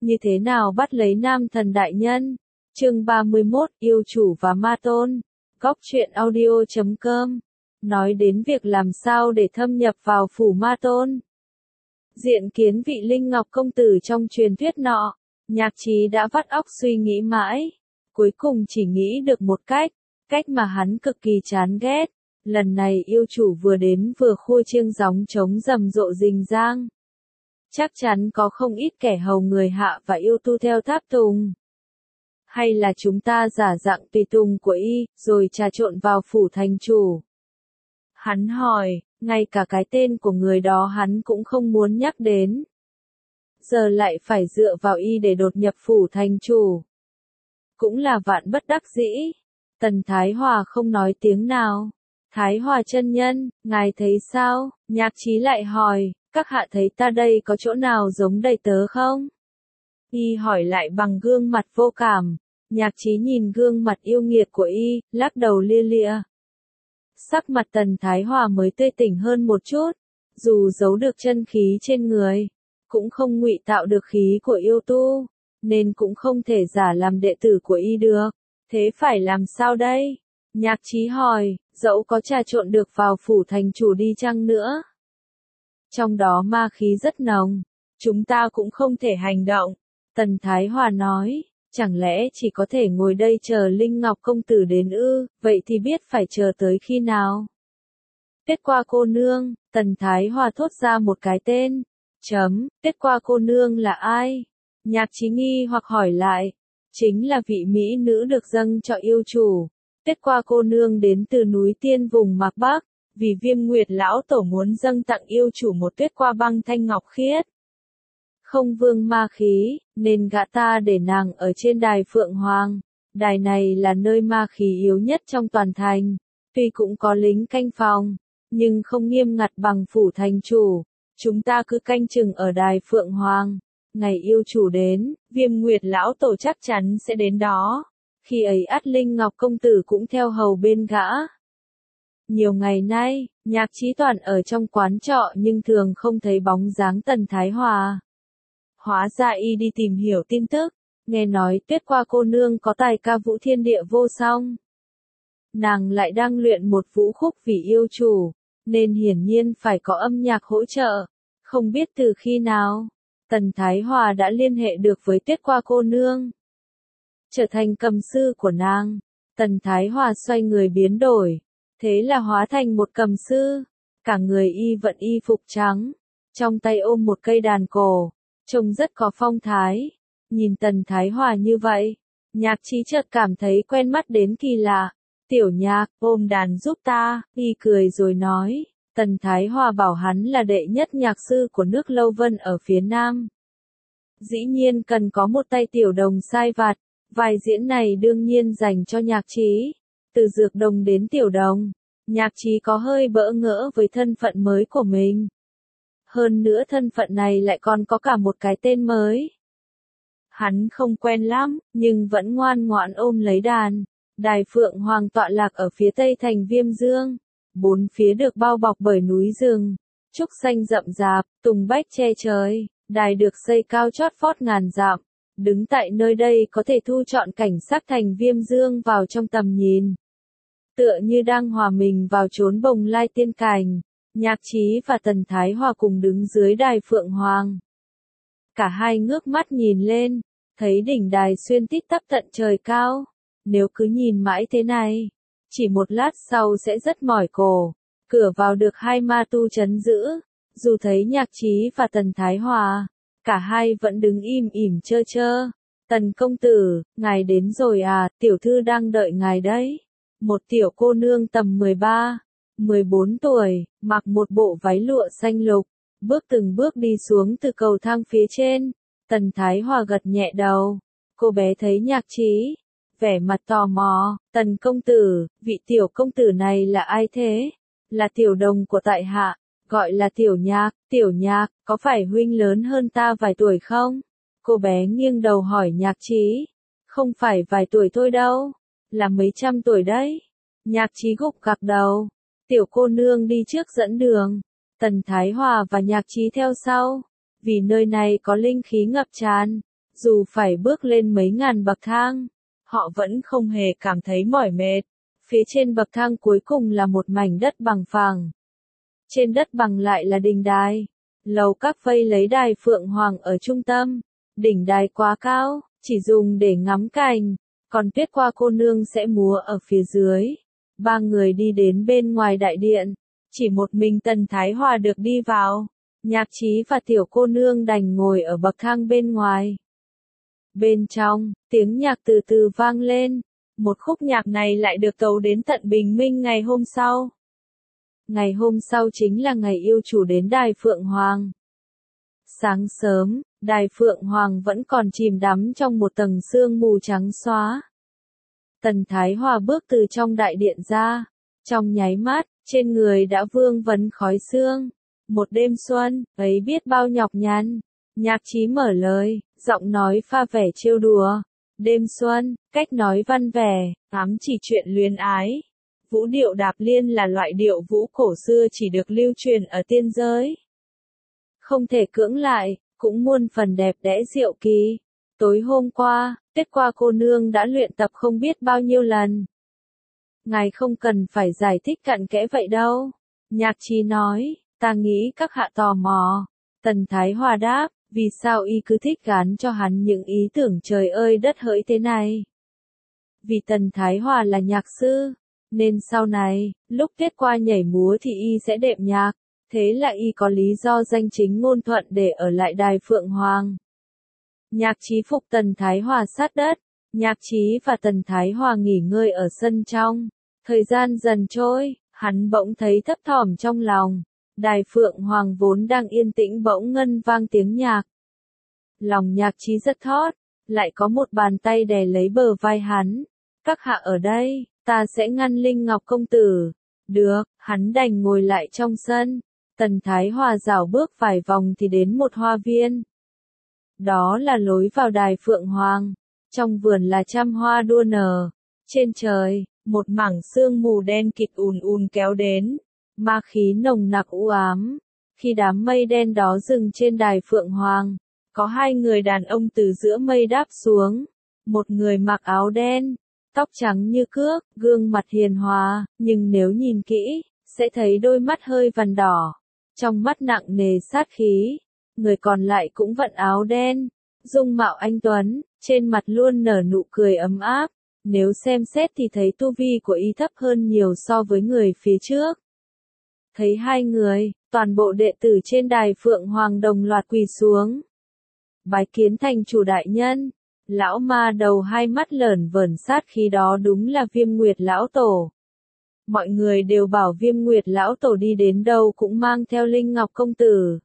Như thế nào bắt lấy nam thần đại nhân? Chương 31, yêu chủ và ma tôn. Góc truyện audio.com. Nói đến việc làm sao để thâm nhập vào phủ ma tôn. Diện kiến vị Linh Ngọc công tử trong truyền thuyết nọ, Nhạc Trí đã vắt óc suy nghĩ mãi. Cuối cùng chỉ nghĩ được một cách mà hắn cực kỳ chán ghét. Lần này yêu chủ vừa đến vừa khua chiêng gióng trống rầm rộ rình rang. Chắc chắn có không ít kẻ hầu người hạ và yêu tu theo tháp tùng. Hay là chúng ta giả dạng tùy tùng của y, rồi trà trộn vào phủ thành chủ? Hắn hỏi, ngay cả cái tên của người đó hắn cũng không muốn nhắc đến. Giờ lại phải dựa vào y để đột nhập phủ thành chủ. Cũng là vạn bất đắc dĩ. Tần Thái Hòa không nói tiếng nào. Thái Hòa chân nhân, ngài thấy sao? Nhạc Trí lại hỏi, các hạ thấy ta đây có chỗ nào giống đầy tớ không? Y hỏi lại bằng gương mặt vô cảm. Nhạc Trí nhìn gương mặt yêu nghiệt của y, lắc đầu lia lịa. Sắc mặt Tần Thái Hòa mới tươi tỉnh hơn một chút, dù giấu được chân khí trên người, cũng không ngụy tạo được khí của yêu tu, nên cũng không thể giả làm đệ tử của y được. Thế phải làm sao đây? Nhạc Trí hỏi, dẫu có trà trộn được vào phủ thành chủ đi chăng nữa. Trong đó ma khí rất nồng, chúng ta cũng không thể hành động. Tần Thái Hòa nói, chẳng lẽ chỉ có thể ngồi đây chờ Linh Ngọc công tử đến ư, vậy thì biết phải chờ tới khi nào? Tuyết Qua cô nương, Tần Thái Hòa thốt ra một cái tên. Tuyết Qua cô nương là ai? Nhạc Trí nghi hoặc hỏi lại. Chính là vị mỹ nữ được dâng cho yêu chủ. Tuyết Qua cô nương đến từ núi Tiên vùng Mạc Bắc, vì Viêm Nguyệt lão tổ muốn dâng tặng yêu chủ một tuyết qua băng thanh ngọc khiết. Không vương ma khí, nên gã ta để nàng ở trên đài Phượng Hoàng. Đài này là nơi ma khí yếu nhất trong toàn thành. Tuy cũng có lính canh phòng, nhưng không nghiêm ngặt bằng phủ thành chủ. Chúng ta cứ canh chừng ở đài Phượng Hoàng. Ngày yêu chủ đến, Viêm Nguyệt lão tổ chắc chắn sẽ đến đó. Khi ấy ắt Linh Ngọc công tử cũng theo hầu bên gã. Nhiều ngày nay, Nhạc Trí toàn ở trong quán trọ nhưng thường không thấy bóng dáng Tần Thái Hòa. Hóa ra y đi tìm hiểu tin tức, nghe nói Tuyết Qua cô nương có tài ca vũ thiên địa vô song. Nàng lại đang luyện một vũ khúc vì yêu chủ, nên hiển nhiên phải có âm nhạc hỗ trợ. Không biết từ khi nào, Tần Thái Hòa đã liên hệ được với Tuyết Qua cô nương. Trở thành cầm sư của nàng, Tần Thái Hòa xoay người biến đổi. Thế là hóa thành một cầm sư, cả người y vận y phục trắng, trong tay ôm một cây đàn cổ, trông rất có phong thái. Nhìn Tần Thái Hòa như vậy, Nhạc Trí chợt cảm thấy quen mắt đến kỳ lạ. Tiểu Nhạc, ôm đàn giúp ta, y cười rồi nói. Tần Thái Hòa bảo hắn là đệ nhất nhạc sư của nước Lâu Vân ở phía Nam. Dĩ nhiên cần có một tay tiểu đồng sai vặt, vai diễn này đương nhiên dành cho Nhạc Trí. Từ dược đồng đến tiểu đồng, Nhạc Trí có hơi bỡ ngỡ với thân phận mới của mình. Hơn nữa thân phận này lại còn có cả một cái tên mới. Hắn không quen lắm, nhưng vẫn ngoan ngoãn ôm lấy đàn. Đài Phượng Hoàng tọa lạc ở phía tây thành Viêm Dương. Bốn phía được bao bọc bởi núi rừng, trúc xanh rậm rạp, tùng bách che trời. Đài được xây cao chót vót ngàn dặm. Đứng tại nơi đây có thể thu trọn cảnh sắc thành Viêm Dương vào trong tầm nhìn. Tựa như đang hòa mình vào chốn bồng lai tiên cảnh, Nhạc Trí và Tần Thái Hòa cùng đứng dưới đài Phượng Hoàng. Cả hai ngước mắt nhìn lên, thấy đỉnh đài xuyên tít tắp tận trời cao. Nếu cứ nhìn mãi thế này, chỉ một lát sau sẽ rất mỏi cổ. Cửa vào được hai ma tu trấn giữ, dù thấy Nhạc Trí và Tần Thái Hòa, cả hai vẫn đứng im ỉm chơ chơ. Tần công tử, ngài đến rồi à, tiểu thư đang đợi ngài đấy. Một tiểu cô nương tầm 13, 14 tuổi, mặc một bộ váy lụa xanh lục, bước từng bước đi xuống từ cầu thang phía trên. Tần Thái Hòa gật nhẹ đầu. Cô bé thấy Nhạc Trí, vẻ mặt tò mò. Tần công tử, vị tiểu công tử này là ai thế? Là tiểu đồng của tại hạ, gọi là Tiểu Nhạc. Tiểu Nhạc, có phải huynh lớn hơn ta vài tuổi không? Cô bé nghiêng đầu hỏi Nhạc Trí. Không phải vài tuổi thôi đâu, là mấy trăm tuổi đấy. Nhạc Trí gục gặc đầu. Tiểu cô nương đi trước dẫn đường, Tần Thái Hòa và Nhạc Trí theo sau. Vì nơi này có linh khí ngập tràn, Dù phải bước lên mấy ngàn bậc thang, họ vẫn không hề cảm thấy mỏi mệt. Phía trên bậc thang cuối cùng là một mảnh đất bằng phẳng. Trên đất bằng lại là đình đài. Lầu các vây lấy đài Phượng Hoàng ở trung tâm. Đỉnh đài quá cao, chỉ dùng để ngắm cảnh. Còn Tuyết Hoa cô nương sẽ múa ở phía dưới. Ba người đi đến bên ngoài đại điện. Chỉ một mình Tần Thái Hòa được đi vào. Nhạc Chí và tiểu cô nương đành ngồi ở bậc thang bên ngoài. Bên trong, tiếng nhạc từ từ vang lên. Một khúc nhạc này lại được tấu đến tận bình minh ngày hôm sau. Ngày hôm sau chính là ngày yêu chủ đến đài Phượng Hoàng. Sáng sớm, đài Phượng Hoàng vẫn còn chìm đắm trong một tầng sương mù trắng xóa. Tần Thái Hòa bước từ trong đại điện ra. Trong nháy mắt, trên người đã vương vấn khói sương. Một đêm xuân, ấy biết bao nhọc nhằn. Nhạc Chí mở lời, giọng nói pha vẻ trêu đùa. Đêm xuân, cách nói văn vẻ, ám chỉ chuyện luyến ái. Vũ điệu đạp liên là loại điệu vũ cổ xưa chỉ được lưu truyền ở tiên giới. Không thể cưỡng lại, cũng muôn phần đẹp đẽ diệu kỳ. Tối hôm qua, Tuyết Hoa cô nương đã luyện tập không biết bao nhiêu lần. Ngài không cần phải giải thích cặn kẽ vậy đâu. Nhạc Chí nói, ta nghĩ các hạ tò mò. Tần Thái Hòa đáp, vì sao y cứ thích gán cho hắn những ý tưởng trời ơi đất hỡi thế này? Vì Tần Thái Hòa là nhạc sư, nên sau này, lúc Tuyết Hoa nhảy múa thì y sẽ đệm nhạc, thế là y có lý do danh chính ngôn thuận để ở lại đài Phượng Hoàng. Nhạc Chí phục Tần Thái Hòa sát đất, Nhạc Chí và Tần Thái Hòa nghỉ ngơi ở sân trong. Thời gian dần trôi, hắn bỗng thấy thấp thỏm trong lòng. Đài Phượng Hoàng vốn đang yên tĩnh bỗng ngân vang tiếng nhạc. Lòng Nhạc Chí rất thót, lại có một bàn tay đè lấy bờ vai hắn. Các hạ ở đây, ta sẽ ngăn Linh Ngọc công tử. Được, hắn đành ngồi lại trong sân. Tần Thái Hòa dạo bước vài vòng thì đến một hoa viên. Đó là lối vào đài Phượng Hoàng. Trong vườn là trăm hoa đua nở. Trên trời, một mảng sương mù đen kịt ùn kéo đến. Ma khí nồng nặc u ám. Khi đám mây đen đó dừng trên đài Phượng Hoàng, có hai người đàn ông từ giữa mây đáp xuống. Một người mặc áo đen, tóc trắng như cước, gương mặt hiền hòa, nhưng nếu nhìn kỹ, sẽ thấy đôi mắt hơi vằn đỏ. Trong mắt nặng nề sát khí. Người còn lại cũng vận áo đen, dung mạo anh tuấn, trên mặt luôn nở nụ cười ấm áp. Nếu xem xét thì thấy tu vi của y thấp hơn nhiều so với người phía trước. Thấy hai người, toàn bộ đệ tử trên đài Phượng Hoàng đồng loạt quỳ xuống. Bái kiến thành chủ đại nhân. Lão ma đầu hai mắt lởn vởn sát khí đó đúng là Viêm Nguyệt lão tổ. Mọi người đều bảo Viêm Nguyệt lão tổ đi đến đâu cũng mang theo Linh Ngọc công tử.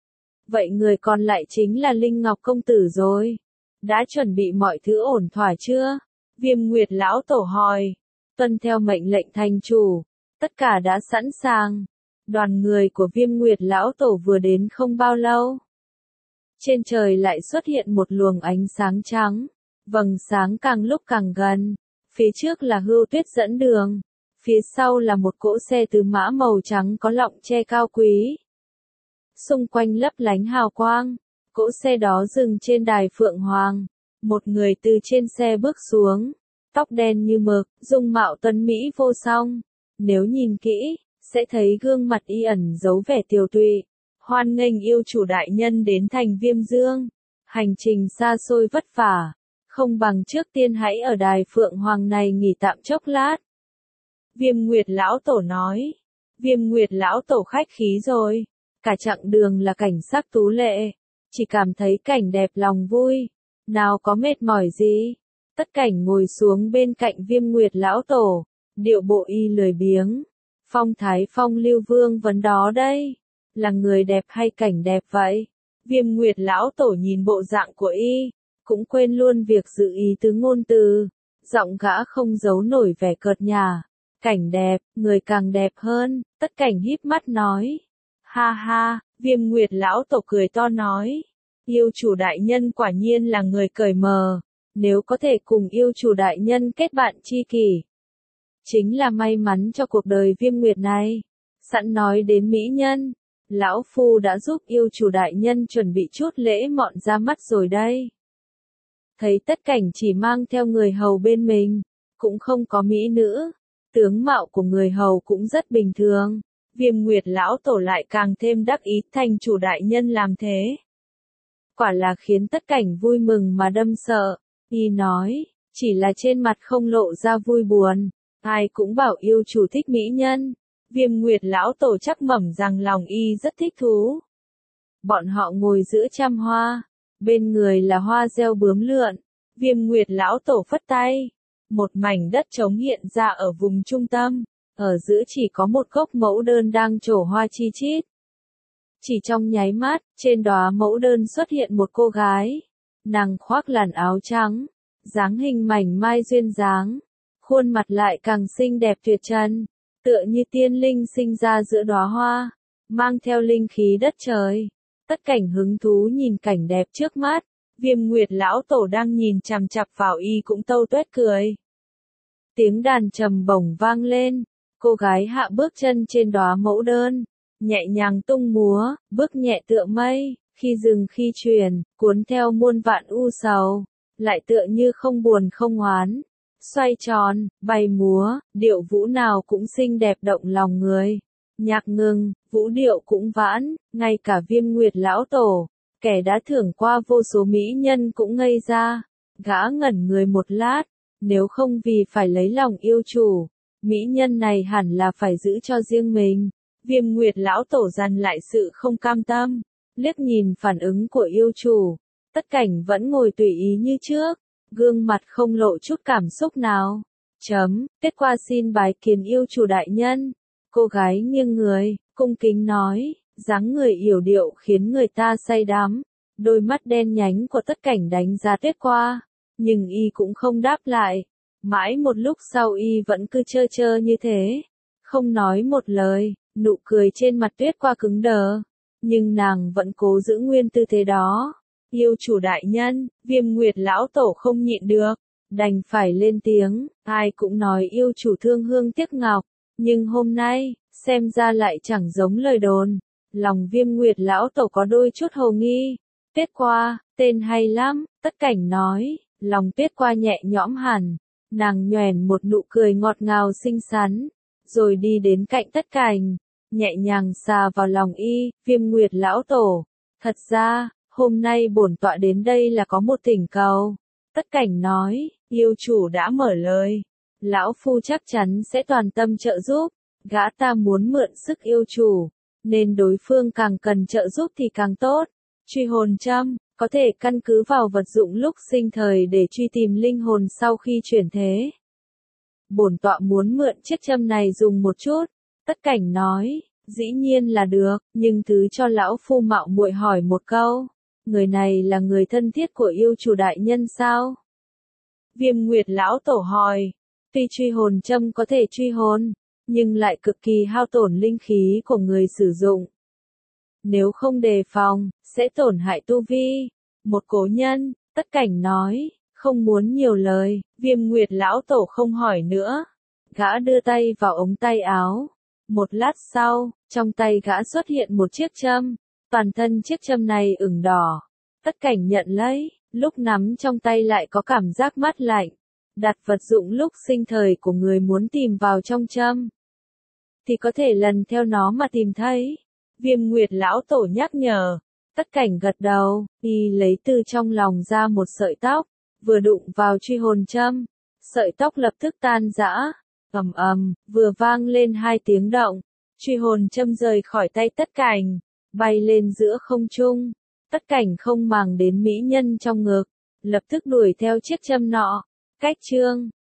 Vậy người còn lại chính là Linh Ngọc công tử rồi. Đã chuẩn bị mọi thứ ổn thỏa chưa? Viêm Nguyệt lão tổ hỏi. Tuân theo mệnh lệnh thành chủ. Tất cả đã sẵn sàng. Đoàn người của Viêm Nguyệt lão tổ vừa đến không bao lâu. Trên trời lại xuất hiện một luồng ánh sáng trắng. Vầng sáng càng lúc càng gần. Phía trước là Hưu Tuyết dẫn đường. Phía sau là một cỗ xe tứ mã màu trắng có lọng tre cao quý. Xung quanh lấp lánh hào quang. Cỗ xe đó dừng trên đài Phượng Hoàng. Một người từ trên xe bước xuống. Tóc đen như mực, dung mạo tuấn mỹ vô song. Nếu nhìn kỹ, sẽ thấy gương mặt y ẩn giấu vẻ tiều tụy. Hoan nghênh yêu chủ đại nhân đến thành Viêm Dương. Hành trình xa xôi vất vả. Không bằng trước tiên hãy ở đài Phượng Hoàng này nghỉ tạm chốc lát. Viêm Nguyệt lão tổ nói. Viêm Nguyệt lão tổ khách khí rồi. Cả chặng đường là cảnh sắc tú lệ. Chỉ cảm thấy cảnh đẹp lòng vui. Nào có mệt mỏi gì. Tất Cảnh ngồi xuống bên cạnh Viêm Nguyệt lão tổ. Điệu bộ y lười biếng. Phong thái phong lưu vương vấn đó đây. Là người đẹp hay cảnh đẹp vậy? Viêm Nguyệt lão tổ nhìn bộ dạng của y. Cũng quên luôn việc dự ý tứ ngôn từ. Giọng gã không giấu nổi vẻ cợt nhả. Cảnh đẹp, người càng đẹp hơn. Tất Cảnh híp mắt nói. Ha ha, Viêm Nguyệt lão tổ cười to nói. Yêu chủ đại nhân quả nhiên là người cởi mờ. Nếu có thể cùng yêu chủ đại nhân kết bạn tri kỷ. Chính là may mắn cho cuộc đời Viêm Nguyệt này. Sẵn nói đến mỹ nhân. Lão Phu đã giúp yêu chủ đại nhân chuẩn bị chút lễ mọn ra mắt rồi đây. thấy Tất Cảnh chỉ mang theo người hầu bên mình, cũng không có mỹ nữ, tướng mạo của người hầu cũng rất bình thường. Viêm Nguyệt lão tổ lại càng thêm đắc ý, thành chủ đại nhân làm thế. Quả là khiến Tất Cảnh vui mừng mà đâm sợ. Y nói, chỉ là trên mặt không lộ ra vui buồn. Ai cũng bảo yêu chủ thích mỹ nhân. Viêm Nguyệt lão tổ chắc mẩm rằng lòng y rất thích thú. Bọn họ ngồi giữa trăm hoa, bên người là hoa reo bướm lượn. Viêm Nguyệt lão tổ phất tay, một mảnh đất trống hiện ra ở vùng trung tâm, ở giữa chỉ có một gốc mẫu đơn đang trổ hoa chi chít. Chỉ trong nháy mắt, trên đóa mẫu đơn xuất hiện một cô gái. Nàng khoác làn áo trắng, dáng hình mảnh mai duyên dáng, khuôn mặt lại càng xinh đẹp tuyệt trần, tựa như tiên linh sinh ra giữa đóa hoa, mang theo linh khí đất trời. Tất Cảnh hứng thú nhìn cảnh đẹp trước mắt, Viêm Nguyệt lão tổ đang nhìn chằm chằm vào y cũng tâu tuét cười. Tiếng đàn trầm bổng vang lên, cô gái hạ bước chân trên đóa mẫu đơn, nhẹ nhàng tung múa, bước nhẹ tựa mây, khi dừng khi chuyển, cuốn theo muôn vạn u sầu, lại tựa như không buồn không oán, xoay tròn, bay múa, điệu vũ nào cũng xinh đẹp động lòng người. Nhạc ngừng, vũ điệu cũng vãn, ngay cả Viêm Nguyệt lão tổ, kẻ đã thưởng qua vô số mỹ nhân cũng ngây ra. Gã ngẩn người một lát, nếu không vì phải lấy lòng yêu chủ, mỹ nhân này hẳn là phải giữ cho riêng mình. Viêm Nguyệt lão tổ dằn lại sự không cam tâm, liếc nhìn phản ứng của yêu chủ. Tất Cảnh vẫn ngồi tùy ý như trước, gương mặt không lộ chút cảm xúc nào. Kết quả xin bái kiến yêu chủ đại nhân. Cô gái nghiêng người, cung kính nói, dáng người yểu điệu khiến người ta say đắm. Đôi mắt đen nhánh của Tất Cảnh đánh giá Tuyết qua, nhưng y cũng không đáp lại. Mãi một lúc sau y vẫn cứ trơ trơ như thế, không nói một lời, nụ cười trên mặt Tuyết qua cứng đờ, nhưng nàng vẫn cố giữ nguyên tư thế đó. Yêu chủ đại nhân, Viêm Nguyệt lão tổ không nhịn được, đành phải lên tiếng, ai cũng nói yêu chủ thương hương tiếc ngọc, nhưng hôm nay, xem ra lại chẳng giống lời đồn. Lòng Viêm Nguyệt lão tổ có đôi chút hồ nghi. Tuyết qua, tên hay lắm, Tất Cảnh nói, lòng Tuyết qua nhẹ nhõm hẳn, nàng nhoẻn một nụ cười ngọt ngào xinh xắn, rồi đi đến cạnh Tất Cảnh, nhẹ nhàng xà vào lòng y. Viêm Nguyệt lão tổ, thật ra, hôm nay bổn tọa đến đây là có một thỉnh cầu. Tất Cảnh nói, yêu chủ đã mở lời, lão phu chắc chắn sẽ toàn tâm trợ giúp. Gã ta muốn mượn sức yêu chủ, nên đối phương càng cần trợ giúp thì càng tốt. Truy hồn châm, có thể căn cứ vào vật dụng lúc sinh thời để truy tìm linh hồn sau khi chuyển thế. Bổn tọa muốn mượn chiếc châm này dùng một chút. Tất Cảnh nói, dĩ nhiên là được, nhưng thứ cho lão phu mạo muội hỏi một câu. Người này là người thân thiết của yêu chủ đại nhân sao? Viêm Nguyệt lão tổ hỏi, tuy truy hồn châm có thể truy hồn, nhưng lại cực kỳ hao tổn linh khí của người sử dụng. Nếu không đề phòng, sẽ tổn hại tu vi. Một cố nhân, Tất Cảnh nói, không muốn nhiều lời. Viêm Nguyệt lão tổ không hỏi nữa. Gã đưa tay vào ống tay áo. Một lát sau, trong tay gã xuất hiện một chiếc châm. Toàn thân chiếc châm này ửng đỏ. Tất Cảnh nhận lấy, lúc nắm trong tay lại có cảm giác mát lạnh. Đặt vật dụng lúc sinh thời của người muốn tìm vào trong châm, thì có thể lần theo nó mà tìm thấy. Viêm Nguyệt lão tổ nhắc nhở. Tất Cảnh gật đầu, y lấy từ trong lòng ra một sợi tóc, vừa đụng vào truy hồn châm, sợi tóc lập tức tan rã. Ầm ầm, vừa vang lên hai tiếng động, truy hồn châm rời khỏi tay Tất Cảnh, bay lên giữa không trung. Tất Cảnh không màng đến mỹ nhân trong ngực, lập tức đuổi theo chiếc châm nọ. Cách chương